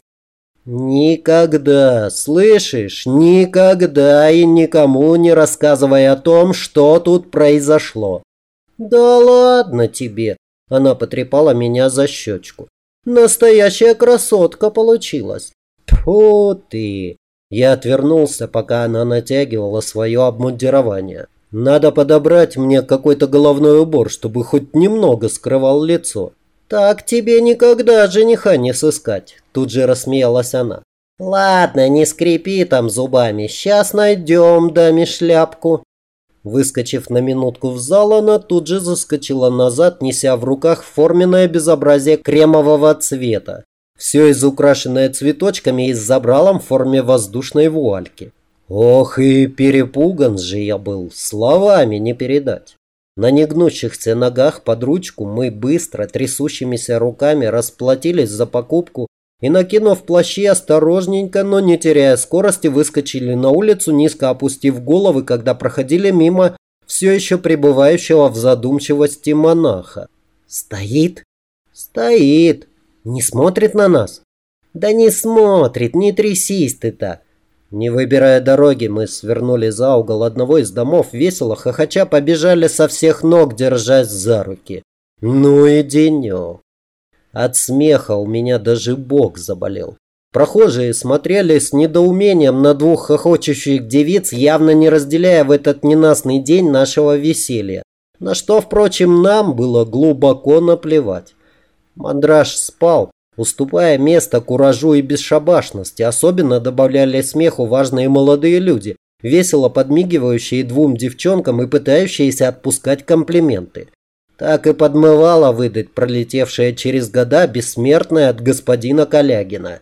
«Никогда, слышишь, никогда и никому не рассказывай о том, что тут произошло». «Да ладно тебе», – она потрепала меня за щечку. «Настоящая красотка получилась». «Тьфу ты!» Я отвернулся, пока она натягивала свое обмундирование. «Надо подобрать мне какой-то головной убор, чтобы хоть немного скрывал лицо». «Так тебе никогда жениха не сыскать», – тут же рассмеялась она. «Ладно, не скрипи там зубами, сейчас найдем даме шляпку». Выскочив на минутку в зал, она тут же заскочила назад, неся в руках форменное безобразие кремового цвета. Все изукрашенное цветочками и с забралом в форме воздушной вуальки. Ох, и перепуган же я был, словами не передать. На негнущихся ногах под ручку мы быстро, трясущимися руками расплатились за покупку и, накинув плащи, осторожненько, но не теряя скорости, выскочили на улицу, низко опустив головы, когда проходили мимо все еще пребывающего в задумчивости монаха. «Стоит?» «Стоит. Не смотрит на нас?» «Да не смотрит, не трясись ты так». Не выбирая дороги, мы свернули за угол одного из домов, весело хохоча побежали со всех ног, держась за руки. Ну и денек. От смеха у меня даже бок заболел. Прохожие смотрели с недоумением на двух хохочущих девиц, явно не разделяя в этот ненастный день нашего веселья. На что, впрочем, нам было глубоко наплевать. Мандраж спал, уступая место куражу и бесшабашности. Особенно добавляли смеху важные молодые люди, весело подмигивающие двум девчонкам и пытающиеся отпускать комплименты. Так и подмывало выдать пролетевшее через года бессмертное от господина Калягина.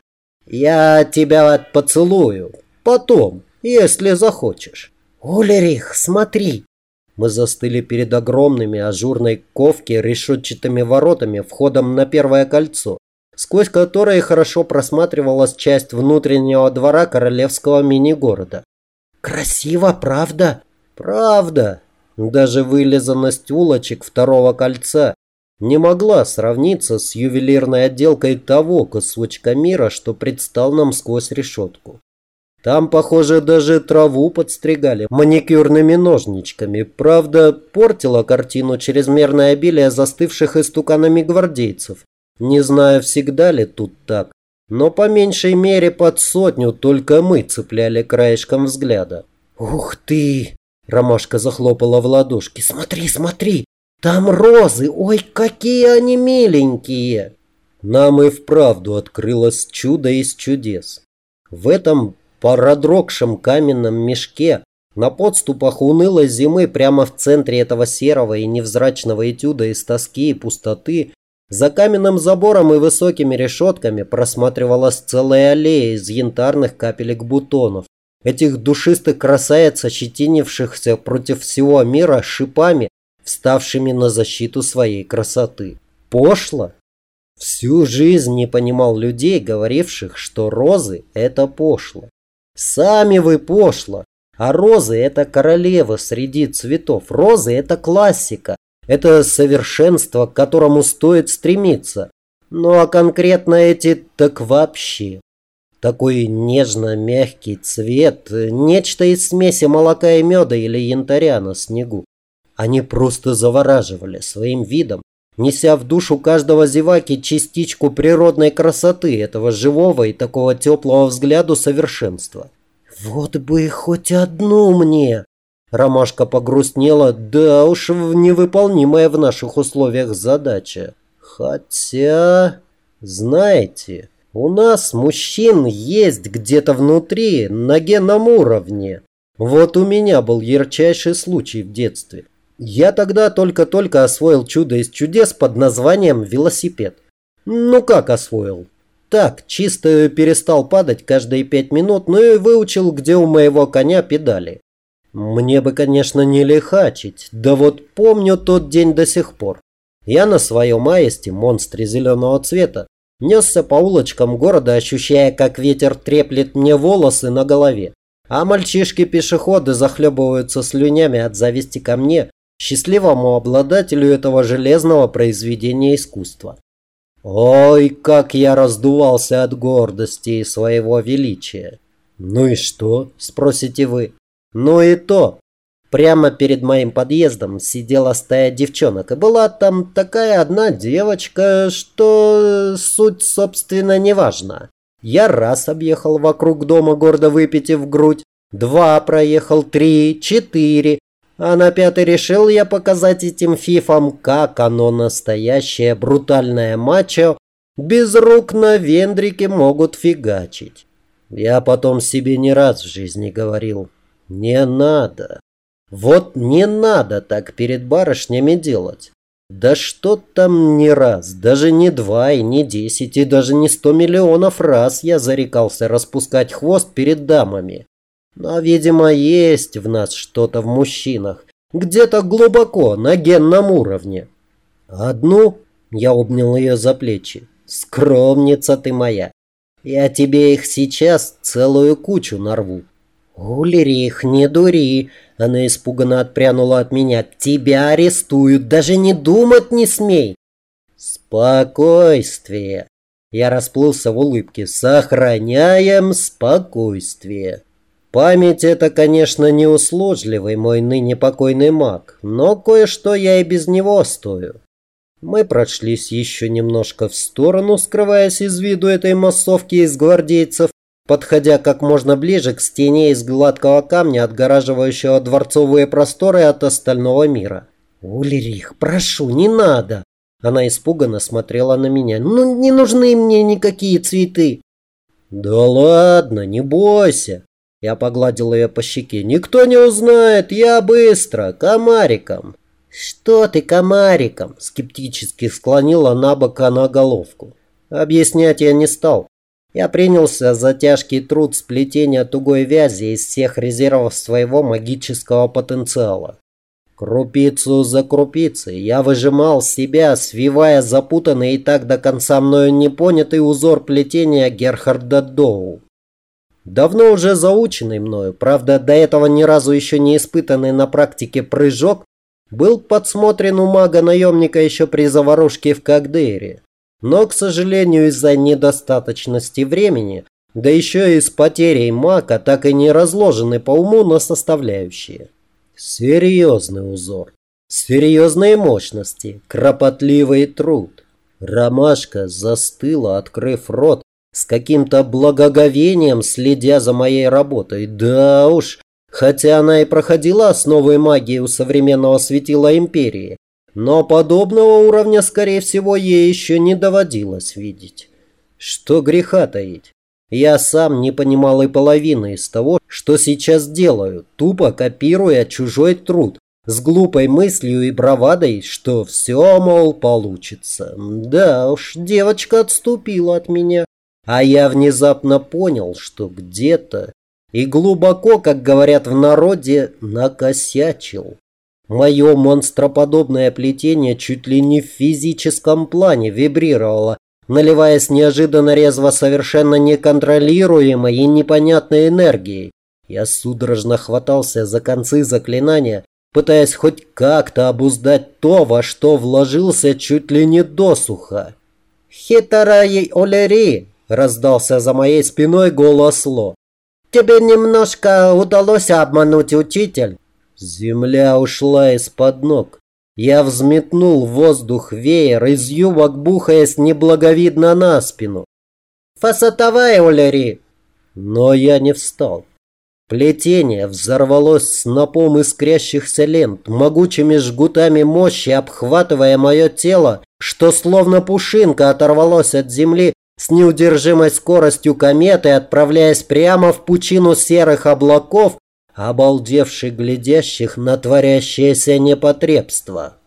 «Я тебя поцелую. Потом, если захочешь». «Ульрих, смотри!» Мы застыли перед огромными ажурной ковки решетчатыми воротами, входом на первое кольцо, сквозь которые хорошо просматривалась часть внутреннего двора королевского мини-города. Красиво, правда? Правда. Даже вылизанность улочек второго кольца не могла сравниться с ювелирной отделкой того кусочка мира, что предстал нам сквозь решетку. Там, похоже, даже траву подстригали маникюрными ножничками. Правда, портило картину чрезмерное обилие застывших истуканами гвардейцев. Не знаю, всегда ли тут так, но по меньшей мере под сотню только мы цепляли краешком взгляда. «Ух ты!» – Ромашка захлопала в ладошки. «Смотри, смотри! Там розы! Ой, какие они миленькие!» Нам и вправду открылось чудо из чудес. В этом продрогшем каменном мешке на подступах унылой зимы прямо в центре этого серого и невзрачного этюда из тоски и пустоты за каменным забором и высокими решетками просматривалась целая аллея из янтарных капелек бутонов, этих душистых красавиц, ощетинившихся против всего мира шипами, вставшими на защиту своей красоты. Пошло? Всю жизнь не понимал людей, говоривших, что розы – это пошло. Сами вы пошло. А розы – это королевы среди цветов. Розы – это классика. Это совершенство, к которому стоит стремиться. Ну а конкретно эти так вообще. Такой нежно-мягкий цвет, нечто из смеси молока и меда или янтаря на снегу. Они просто завораживали своим видом, неся в душу каждого зеваки частичку природной красоты, этого живого и такого теплого взгляду совершенства. «Вот бы хоть одну мне!» Ромашка погрустнела, да уж невыполнимая в наших условиях задача. Хотя, знаете, у нас, мужчин, есть где-то внутри, на генном уровне. Вот у меня был ярчайший случай в детстве. Я тогда только-только освоил чудо из чудес под названием велосипед. Ну как освоил? Так, чисто перестал падать каждые пять минут, ну и выучил, где у моего коня педали. Мне бы, конечно, не лихачить, да вот помню тот день до сих пор. Я на своем аисте, монстре зеленого цвета, несся по улочкам города, ощущая, как ветер треплет мне волосы на голове, а мальчишки-пешеходы захлебываются слюнями от зависти ко мне, счастливому обладателю этого железного произведения искусства. Ой, как я раздувался от гордости и своего величия. Ну и что, спросите вы? Ну и то. Прямо перед моим подъездом сидела стая девчонок, и была там такая одна девочка, что суть, собственно, не важна. Я раз объехал вокруг дома, гордо выпитив грудь, два проехал, три, четыре, а на пятый решил я показать этим фифам, как оно настоящее брутальное мачо без рук на вендрике могут фигачить. Я потом себе не раз в жизни говорил: не надо. Вот не надо так перед барышнями делать. Да что там не раз, даже не два и не десять и даже не сто миллионов раз я зарекался распускать хвост перед дамами. Но, видимо, есть в нас что-то в мужчинах, где-то глубоко, на генном уровне. Одну, я обнял ее за плечи, скромница ты моя. Я тебе их сейчас целую кучу нарву. «Ульрих, не дури!» Она испуганно отпрянула от меня. «Тебя арестуют, даже не думать не смей!» «Спокойствие!» Я расплылся в улыбке. «Сохраняем спокойствие!» Память — это, конечно, неуслужливый мой ныне покойный маг, но кое-что я и без него стою. Мы прошлись еще немножко в сторону, скрываясь из виду этой массовки из гвардейцев, подходя как можно ближе к стене из гладкого камня, отгораживающего дворцовые просторы от остального мира. «Ульрих, прошу, не надо!» Она испуганно смотрела на меня. «Ну, не нужны мне никакие цветы!» «Да ладно, не бойся!» Я погладил ее по щеке. «Никто не узнает, я быстро, комариком!» «Что ты комариком?» Скептически склонила на бок она головку. Объяснять я не стал. Я принялся за тяжкий труд сплетения тугой вязи из всех резервов своего магического потенциала. Крупицу за крупицей я выжимал себя, свивая запутанный и так до конца мною непонятый узор плетения Герхарда Доу. Давно уже заученный мною, правда, до этого ни разу еще не испытанный на практике прыжок, был подсмотрен у мага-наемника еще при заварушке в Кагдере. Но, к сожалению, из-за недостаточности времени, да еще и с потерей мака, так и не разложены по уму на составляющие. Серьезный узор, серьезные мощности, кропотливый труд. Ромашка застыла, открыв рот, с каким-то благоговением следя за моей работой. Да уж, хотя она и проходила основы магии у современного светила Империи, но подобного уровня, скорее всего, ей еще не доводилось видеть. Что греха таить. Я сам не понимал и половины из того, что сейчас делаю, тупо копируя чужой труд, с глупой мыслью и бравадой, что все, мол, получится. Да уж, девочка отступила от меня, а я внезапно понял, что где-то и глубоко, как говорят в народе, накосячил. Мое монстроподобное плетение чуть ли не в физическом плане вибрировало, наливаясь неожиданно резво совершенно неконтролируемой и непонятной энергией. Я судорожно хватался за концы заклинания, пытаясь хоть как-то обуздать то, во что вложился чуть ли не досуха. «Хитарай Олери!» — раздался за моей спиной голос Ло. «Тебе немножко удалось обмануть, учитель?» Земля ушла из-под ног. Я взметнул в воздух веер, из юбок бухаясь неблаговидно на спину. «Фасатавай, Олери!» Но я не встал. Плетение взорвалось снопом искрящихся лент, могучими жгутами мощи обхватывая мое тело, что словно пушинка оторвалось от земли с неудержимой скоростью кометы, отправляясь прямо в пучину серых облаков, обалдевших глядящих на творящееся непотребство.